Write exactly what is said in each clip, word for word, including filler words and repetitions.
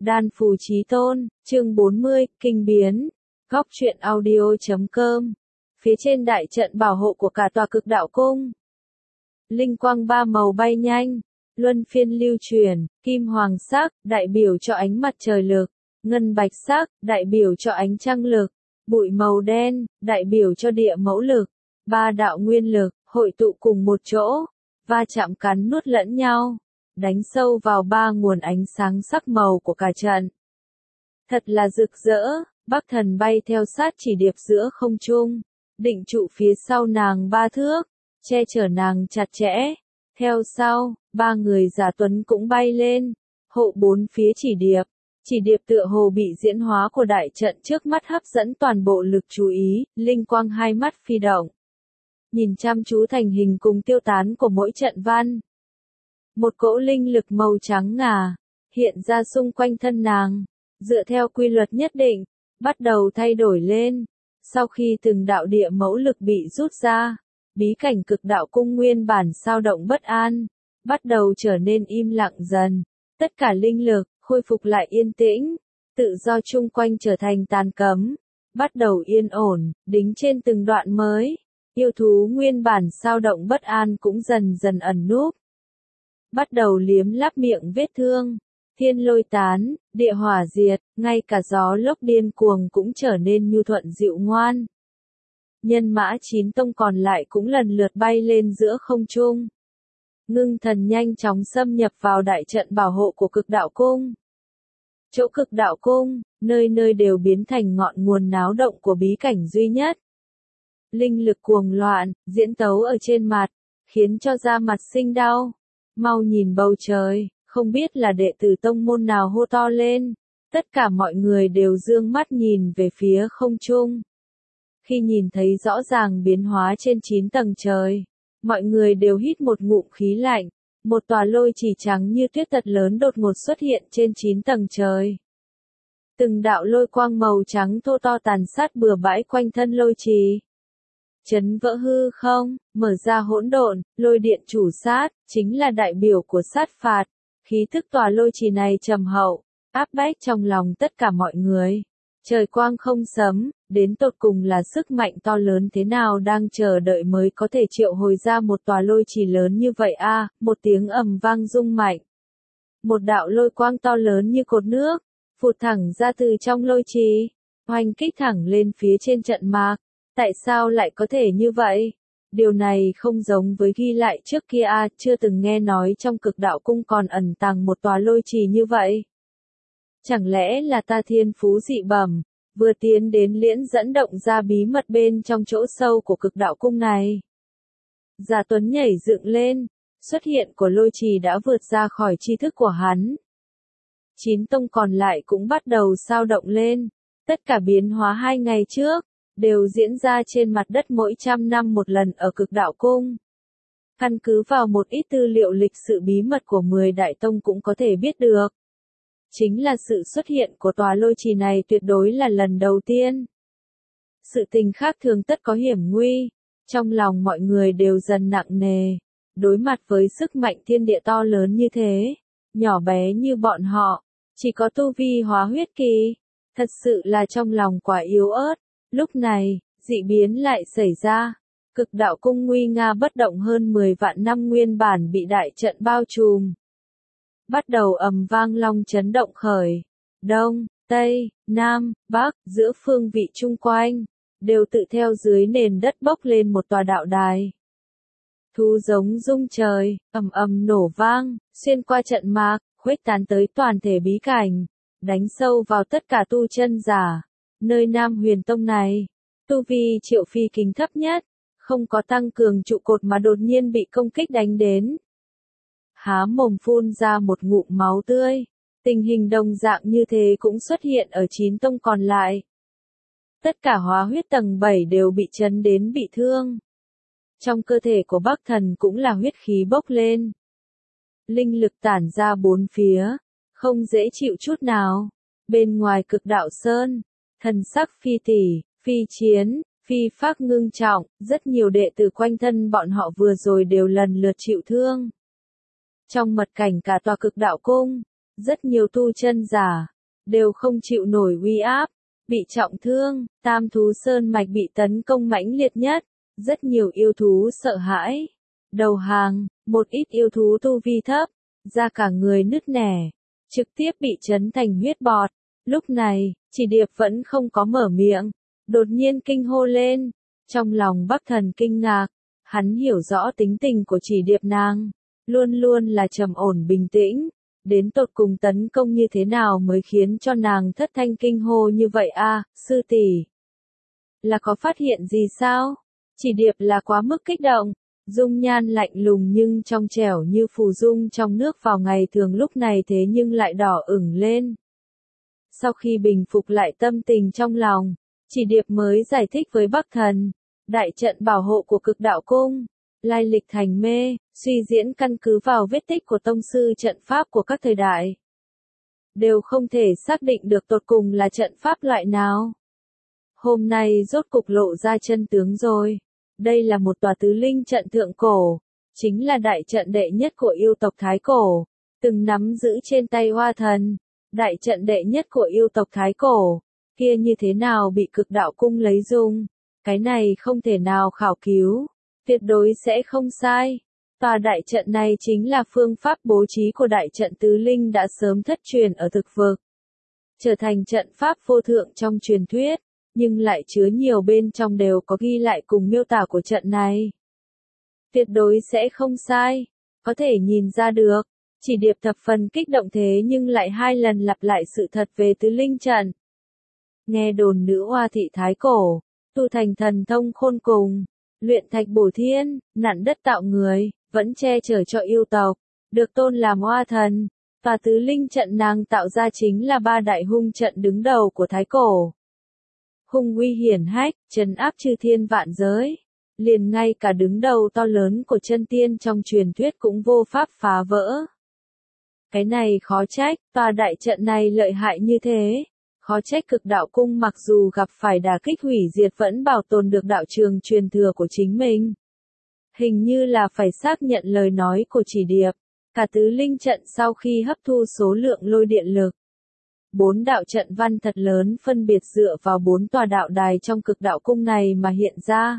Đan Phù Chí Tôn, chương bốn mươi, Kinh Biến. Góc truyện audio chấm com. Phía trên đại trận bảo hộ của cả tòa Cực Đạo Cung. Linh quang ba màu bay nhanh, luân phiên lưu chuyển, kim hoàng sắc, đại biểu cho ánh mặt trời lực, ngân bạch sắc, đại biểu cho ánh trăng lực, bụi màu đen, đại biểu cho địa mẫu lực. Ba đạo nguyên lực, hội tụ cùng một chỗ, va chạm cắn nuốt lẫn nhau, đánh sâu vào ba nguồn ánh sáng sắc màu của cả trận. Thật là rực rỡ, Bắc Thần bay theo sát chỉ điệp giữa không trung, định trụ phía sau nàng ba thước, che chở nàng chặt chẽ. Theo sau, ba người giả tuấn cũng bay lên, hộ bốn phía chỉ điệp. Chỉ điệp tựa hồ bị diễn hóa của đại trận trước mắt hấp dẫn toàn bộ lực chú ý, linh quang hai mắt phi động. Nhìn chăm chú thành hình cùng tiêu tán của mỗi trận văn. Một cỗ linh lực màu trắng ngà, hiện ra xung quanh thân nàng, dựa theo quy luật nhất định, bắt đầu thay đổi lên. Sau khi từng đạo địa mẫu lực bị rút ra, bí cảnh Cực Đạo Cung nguyên bản sao động bất an, bắt đầu trở nên im lặng dần. Tất cả linh lực, khôi phục lại yên tĩnh, tự do chung quanh trở thành tàn cấm, bắt đầu yên ổn, đính trên từng đoạn mới. Yêu thú nguyên bản sao động bất an cũng dần dần ẩn núp. Bắt đầu liếm láp miệng vết thương, thiên lôi tán, địa hỏa diệt, ngay cả gió lốc điên cuồng cũng trở nên nhu thuận dịu ngoan. Nhân mã chín tông còn lại cũng lần lượt bay lên giữa không trung. Ngưng thần nhanh chóng xâm nhập vào đại trận bảo hộ của Cực Đạo Cung. Chỗ Cực Đạo Cung, nơi nơi đều biến thành ngọn nguồn náo động của bí cảnh duy nhất. Linh lực cuồng loạn, diễn tấu ở trên mặt, khiến cho da mặt sinh đau. Mau nhìn bầu trời, không biết là đệ tử tông môn nào hô to lên. Tất cả mọi người đều dương mắt nhìn về phía không trung. Khi nhìn thấy rõ ràng biến hóa trên chín tầng trời, mọi người đều hít một ngụm khí lạnh. Một tòa lôi trì trắng như tuyết thật lớn đột ngột xuất hiện trên chín tầng trời. Từng đạo lôi quang màu trắng thô to tàn sát bừa bãi quanh thân lôi trì. Chấn vỡ hư không, mở ra hỗn độn, lôi điện chủ sát, chính là đại biểu của sát phạt. Khí thức tòa lôi trì này trầm hậu, áp bách trong lòng tất cả mọi người. Trời quang không sấm, đến tột cùng là sức mạnh to lớn thế nào đang chờ đợi mới có thể triệu hồi ra một tòa lôi trì lớn như vậy a à, một tiếng ầm vang rung mạnh. Một đạo lôi quang to lớn như cột nước, phụt thẳng ra từ trong lôi trì, hoành kích thẳng lên phía trên trận mạc. Tại sao lại có thể như vậy? Điều này không giống với ghi lại trước kia a, chưa từng nghe nói trong Cực Đạo Cung còn ẩn tàng một tòa lôi trì như vậy. Chẳng lẽ là ta thiên phú dị bẩm, vừa tiến đến liễn dẫn động ra bí mật bên trong chỗ sâu của Cực Đạo Cung này. Giả Tuấn nhảy dựng lên, xuất hiện của lôi trì đã vượt ra khỏi tri thức của hắn. Chín tông còn lại cũng bắt đầu sao động lên, tất cả biến hóa hai ngày trước, đều diễn ra trên mặt đất mỗi trăm năm một lần ở Cực Đạo Cung. Căn cứ vào một ít tư liệu lịch sự bí mật của mười đại tông cũng có thể biết được. Chính là sự xuất hiện của tòa lôi trì này tuyệt đối là lần đầu tiên. Sự tình khác thường tất có hiểm nguy, trong lòng mọi người đều dần nặng nề, đối mặt với sức mạnh thiên địa to lớn như thế, nhỏ bé như bọn họ, chỉ có tu vi hóa huyết kỳ, thật sự là trong lòng quá yếu ớt. Lúc này, dị biến lại xảy ra. Cực Đạo Cung nguy nga bất động hơn mười vạn năm nguyên bản bị đại trận bao trùm. Bắt đầu ầm vang long chấn động khởi. Đông, Tây, Nam, Bắc, giữa phương vị chung quanh, đều tự theo dưới nền đất bốc lên một tòa đạo đài. Thú giống rung trời, ầm ầm nổ vang, xuyên qua trận mạc, khuếch tán tới toàn thể bí cảnh, đánh sâu vào tất cả tu chân giả. Nơi Nam Huyền Tông này, tu vi Triệu Phi kính thấp nhất, không có tăng cường trụ cột mà đột nhiên bị công kích đánh đến. Há mồm phun ra một ngụm máu tươi, tình hình đồng dạng như thế cũng xuất hiện ở chín tông còn lại. Tất cả hóa huyết tầng bảy đều bị chấn đến bị thương. Trong cơ thể của Bắc Thần cũng là huyết khí bốc lên. Linh lực tản ra bốn phía, không dễ chịu chút nào. Bên ngoài Cực Đạo Sơn, thần sắc phi tỷ, phi chiến, phi phác ngưng trọng, rất nhiều đệ tử quanh thân bọn họ vừa rồi đều lần lượt chịu thương. Trong mật cảnh cả tòa Cực Đạo Cung, Rất nhiều tu chân giả, đều không chịu nổi uy áp, bị trọng thương, Tam thú sơn mạch bị tấn công mãnh liệt nhất, rất nhiều yêu thú sợ hãi, đầu hàng, một ít yêu thú tu vi thấp, da cả người nứt nẻ, trực tiếp bị chấn thành huyết bọt. Lúc này, Chỉ Điệp vẫn không có mở miệng, đột nhiên kinh hô lên, trong lòng Bắc Thần kinh ngạc, hắn hiểu rõ tính tình của Chỉ Điệp nàng, luôn luôn là trầm ổn bình tĩnh, đến tột cùng tấn công như thế nào mới khiến cho nàng thất thanh kinh hô như vậy a, sư tỷ, là có phát hiện gì sao? Chỉ Điệp là quá mức kích động, dung nhan lạnh lùng nhưng trong trẻo như phù dung trong nước vào ngày thường lúc này thế nhưng lại đỏ ửng lên. Sau khi bình phục lại tâm tình trong lòng, Chỉ Điệp mới giải thích với Bắc Thần, đại trận bảo hộ của Cực Đạo Cung, lai lịch thành mê, suy diễn căn cứ vào vết tích của tông sư trận pháp của các thời đại. Đều không thể xác định được tột cùng là trận pháp loại nào. Hôm nay rốt cục lộ ra chân tướng rồi. Đây là một tòa tứ linh trận thượng cổ, chính là đại trận đệ nhất của yêu tộc Thái Cổ, từng nắm giữ trên tay Hoa Thần. Đại trận đệ nhất của yêu tộc Thái Cổ, kia như thế nào bị Cực Đạo Cung lấy dùng, cái này không thể nào khảo cứu, tuyệt đối sẽ không sai. Tòa đại trận này chính là phương pháp bố trí của đại trận tứ linh đã sớm thất truyền ở thực vực, trở thành trận pháp vô thượng trong truyền thuyết, nhưng lại chứa nhiều bên trong đều có ghi lại cùng miêu tả của trận này. Tuyệt đối sẽ không sai, có thể nhìn ra được. Chỉ Điệp thập phần kích động thế nhưng lại hai lần lặp lại sự thật về tứ linh trận. Nghe đồn nữ Hoa thị Thái Cổ, tu thành thần thông khôn cùng, luyện thạch bổ thiên, nặn đất tạo người, vẫn che chở cho yêu tộc, được tôn làm Hoa Thần, và tứ linh trận nàng tạo ra chính là ba đại hung trận đứng đầu của Thái Cổ. Hung uy hiển hách, trấn áp chư thiên vạn giới, liền ngay cả đứng đầu to lớn của chân tiên trong truyền thuyết cũng vô pháp phá vỡ. Cái này khó trách, tòa đại trận này lợi hại như thế. Khó trách Cực Đạo Cung mặc dù gặp phải đả kích hủy diệt vẫn bảo tồn được đạo trường truyền thừa của chính mình. Hình như là phải xác nhận lời nói của Chỉ Điệp. Cả tứ linh trận sau khi hấp thu số lượng lôi điện lực. Bốn đạo trận văn thật lớn phân biệt dựa vào bốn tòa đạo đài trong Cực Đạo Cung này mà hiện ra.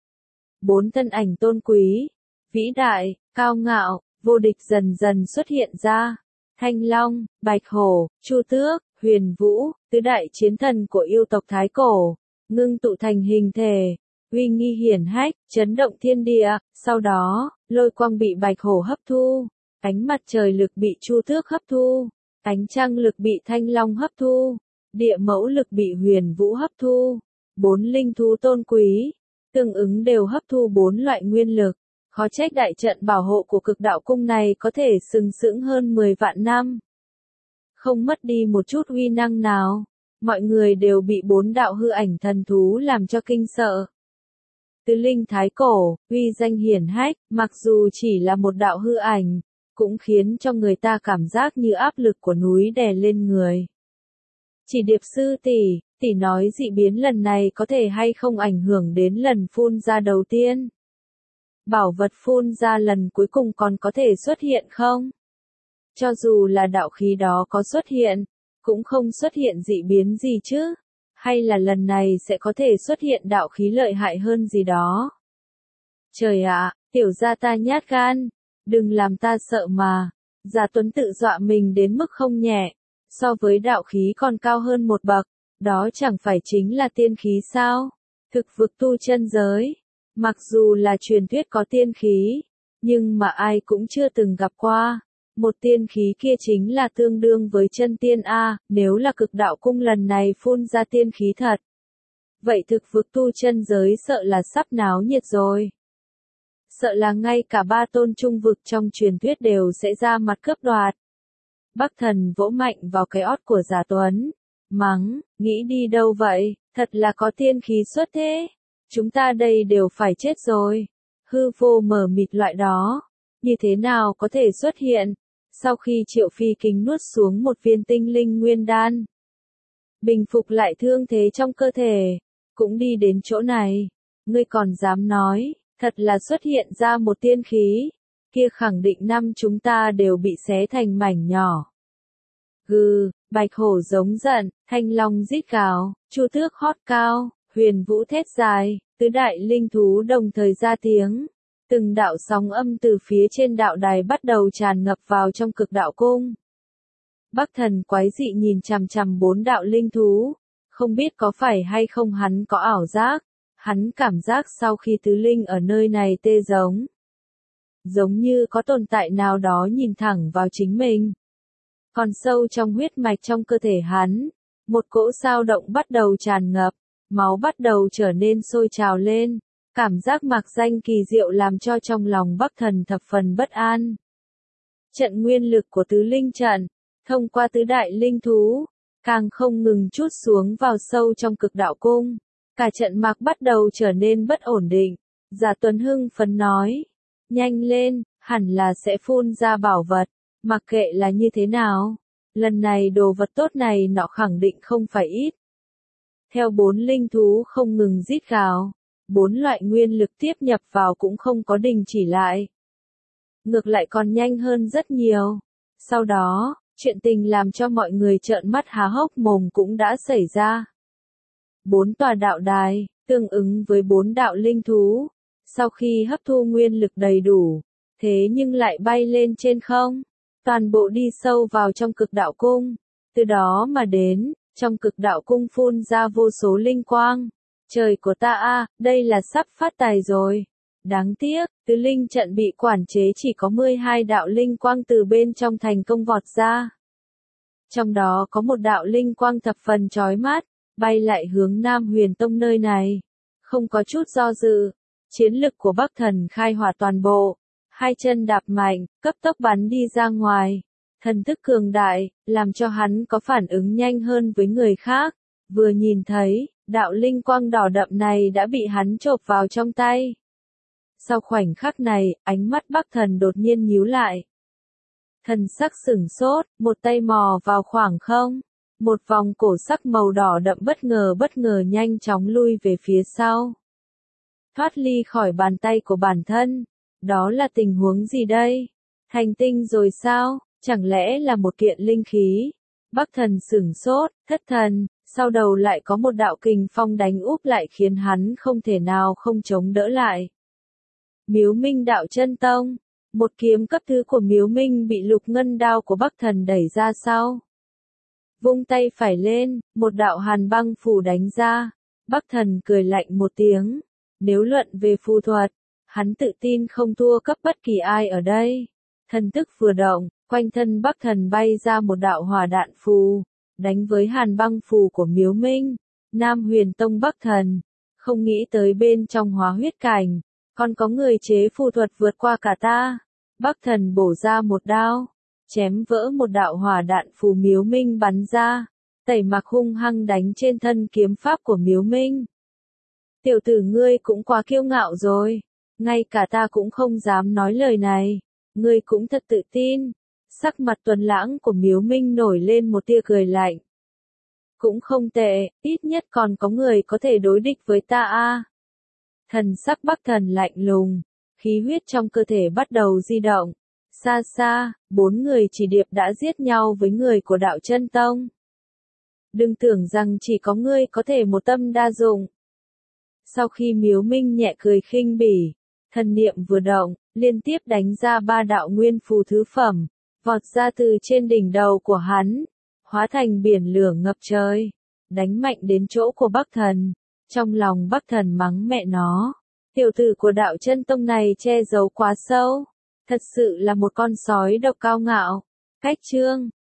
Bốn thân ảnh tôn quý, vĩ đại, cao ngạo, vô địch dần dần xuất hiện ra. Thanh Long, Bạch Hổ, Chu Tước, Huyền Vũ, tứ đại chiến thần của yêu tộc Thái Cổ, ngưng tụ thành hình thể, uy nghi hiển hách, chấn động thiên địa, sau đó, lôi quang bị Bạch Hổ hấp thu, ánh mặt trời lực bị Chu Tước hấp thu, ánh trăng lực bị Thanh Long hấp thu, địa mẫu lực bị Huyền Vũ hấp thu, bốn linh thú tôn quý, tương ứng đều hấp thu bốn loại nguyên lực. Khó trách đại trận bảo hộ của Cực Đạo Cung này có thể sừng sững hơn mười vạn năm. Không mất đi một chút uy năng nào, mọi người đều bị bốn đạo hư ảnh thần thú làm cho kinh sợ. Tứ linh Thái Cổ, uy danh hiển hách, mặc dù chỉ là một đạo hư ảnh, cũng khiến cho người ta cảm giác như áp lực của núi đè lên người. Chỉ Điệp sư tỷ, tỷ nói dị biến lần này có thể hay không ảnh hưởng đến lần phun ra đầu tiên? Bảo vật phun ra lần cuối cùng còn có thể xuất hiện không? Cho dù là đạo khí đó có xuất hiện, cũng không xuất hiện dị biến gì chứ? Hay là lần này sẽ có thể xuất hiện đạo khí lợi hại hơn gì đó? Trời ạ, tiểu gia ta nhát gan, đừng làm ta sợ mà. Giả Tuấn tự dọa mình đến mức không nhẹ, so với đạo khí còn cao hơn một bậc, đó chẳng phải chính là tiên khí sao? Thực vực tu chân giới. Mặc dù là truyền thuyết có tiên khí, nhưng mà ai cũng chưa từng gặp qua. Một tiên khí kia chính là tương đương với chân tiên A, nếu là Cực Đạo Cung lần này phun ra tiên khí thật. Vậy thực vực tu chân giới sợ là sắp náo nhiệt rồi. Sợ là ngay cả ba tôn trung vực trong truyền thuyết đều sẽ ra mặt cướp đoạt. Bắc Thần vỗ mạnh vào cái ót của Giả Tuấn, mắng, nghĩ đi đâu vậy, thật là có tiên khí xuất thế. Chúng ta đây đều phải chết rồi. Hư vô mờ mịt loại đó, như thế nào có thể xuất hiện? Sau khi Triệu Phi Kính nuốt xuống một viên tinh linh nguyên đan, bình phục lại thương thế trong cơ thể, cũng đi đến chỗ này. Ngươi còn dám nói, thật là xuất hiện ra một tiên khí, kia khẳng định năm chúng ta đều bị xé thành mảnh nhỏ. Gừ, bạch hổ giống giận, thanh long rít gào, chu tước hót cao, huyền vũ thét dài, tứ đại linh thú đồng thời ra tiếng. Từng đạo sóng âm từ phía trên đạo đài bắt đầu tràn ngập vào trong cực đạo cung. Bắc Thần quái dị nhìn chằm chằm bốn đạo linh thú, không biết có phải hay không hắn có ảo giác, hắn cảm giác sau khi tứ linh ở nơi này tê giống. Giống như có tồn tại nào đó nhìn thẳng vào chính mình. Còn sâu trong huyết mạch trong cơ thể hắn, một cỗ dao động bắt đầu tràn ngập, máu bắt đầu trở nên sôi trào lên, cảm giác mạc danh kỳ diệu làm cho trong lòng Bắc Thần thập phần bất an. Trận nguyên lực của tứ linh trận, thông qua tứ đại linh thú, càng không ngừng trút xuống vào sâu trong cực đạo cung. Cả trận mạc bắt đầu trở nên bất ổn định. Giả Tuấn hưng phấn nói, nhanh lên, hẳn là sẽ phun ra bảo vật, mặc kệ là như thế nào. Lần này đồ vật tốt này nọ khẳng định không phải ít. Theo bốn linh thú không ngừng rít gào, bốn loại nguyên lực tiếp nhập vào cũng không có đình chỉ lại. Ngược lại còn nhanh hơn rất nhiều. Sau đó, chuyện tình làm cho mọi người trợn mắt há hốc mồm cũng đã xảy ra. Bốn tòa đạo đài, tương ứng với bốn đạo linh thú, sau khi hấp thu nguyên lực đầy đủ, thế nhưng lại bay lên trên không, toàn bộ đi sâu vào trong cực đạo cung, từ đó mà đến, trong cực đạo cung phun ra vô số linh quang. Trời của ta a, đây là sắp phát tài rồi. Đáng tiếc, tứ linh trận bị quản chế chỉ có mười hai đạo linh quang từ bên trong thành công vọt ra. Trong đó có một đạo linh quang thập phần chói mắt, bay lại hướng Nam Huyền Tông nơi này. Không có chút do dự, chiến lực của Bắc Thần khai hỏa toàn bộ, hai chân đạp mạnh, cấp tốc bắn đi ra ngoài. Thần thức cường đại, làm cho hắn có phản ứng nhanh hơn với người khác. Vừa nhìn thấy, đạo linh quang đỏ đậm này đã bị hắn chộp vào trong tay. Sau khoảnh khắc này, ánh mắt Bắc Thần đột nhiên nhíu lại. Thần sắc sửng sốt, một tay mò vào khoảng không. Một vòng cổ sắc màu đỏ đậm bất ngờ bất ngờ nhanh chóng lui về phía sau. Thoát ly khỏi bàn tay của bản thân. Đó là tình huống gì đây? Thành tinh rồi sao? Chẳng lẽ là một kiện linh khí? Bắc Thần sửng sốt, thất thần, sau đầu lại có một đạo kình phong đánh úp lại khiến hắn không thể nào không chống đỡ lại. Miếu Minh đạo chân tông, một kiếm cấp thứ của Miếu Minh bị lục ngân đao của Bắc Thần đẩy ra sau. Vung tay phải lên, một đạo hàn băng phù đánh ra. Bắc Thần cười lạnh một tiếng. Nếu luận về phù thuật, hắn tự tin không thua cấp bất kỳ ai ở đây. Thần thức vừa động, quanh thân Bắc Thần bay ra một đạo hỏa đạn phù, đánh với hàn băng phù của Miếu Minh. Nam Huyền Tông Bắc Thần, không nghĩ tới bên trong hóa huyết cảnh, còn có người chế phù thuật vượt qua cả ta. Bắc Thần bổ ra một đao, chém vỡ một đạo hỏa đạn phù Miếu Minh bắn ra, tẩy mặc hung hăng đánh trên thân kiếm pháp của Miếu Minh. Tiểu tử ngươi cũng quá kiêu ngạo rồi, ngay cả ta cũng không dám nói lời này, ngươi cũng thật tự tin. Sắc mặt tuấn lãng của Miếu Minh nổi lên một tia cười lạnh. Cũng không tệ, ít nhất còn có người có thể đối địch với ta a. Thần sắc Bắc Thần lạnh lùng, khí huyết trong cơ thể bắt đầu di động. Xa xa, bốn người chỉ điệp đã giết nhau với người của đạo chân tông. Đừng tưởng rằng chỉ có ngươi có thể một tâm đa dụng. Sau khi Miếu Minh nhẹ cười khinh bỉ, thần niệm vừa động, liên tiếp đánh ra ba đạo nguyên phù thứ phẩm, vọt ra từ trên đỉnh đầu của hắn, hóa thành biển lửa ngập trời, đánh mạnh đến chỗ của Bắc Thần. Trong lòng Bắc Thần mắng mẹ nó, tiểu tử của đạo chân tông này che giấu quá sâu, thật sự là một con sói độc cao ngạo. Cách chương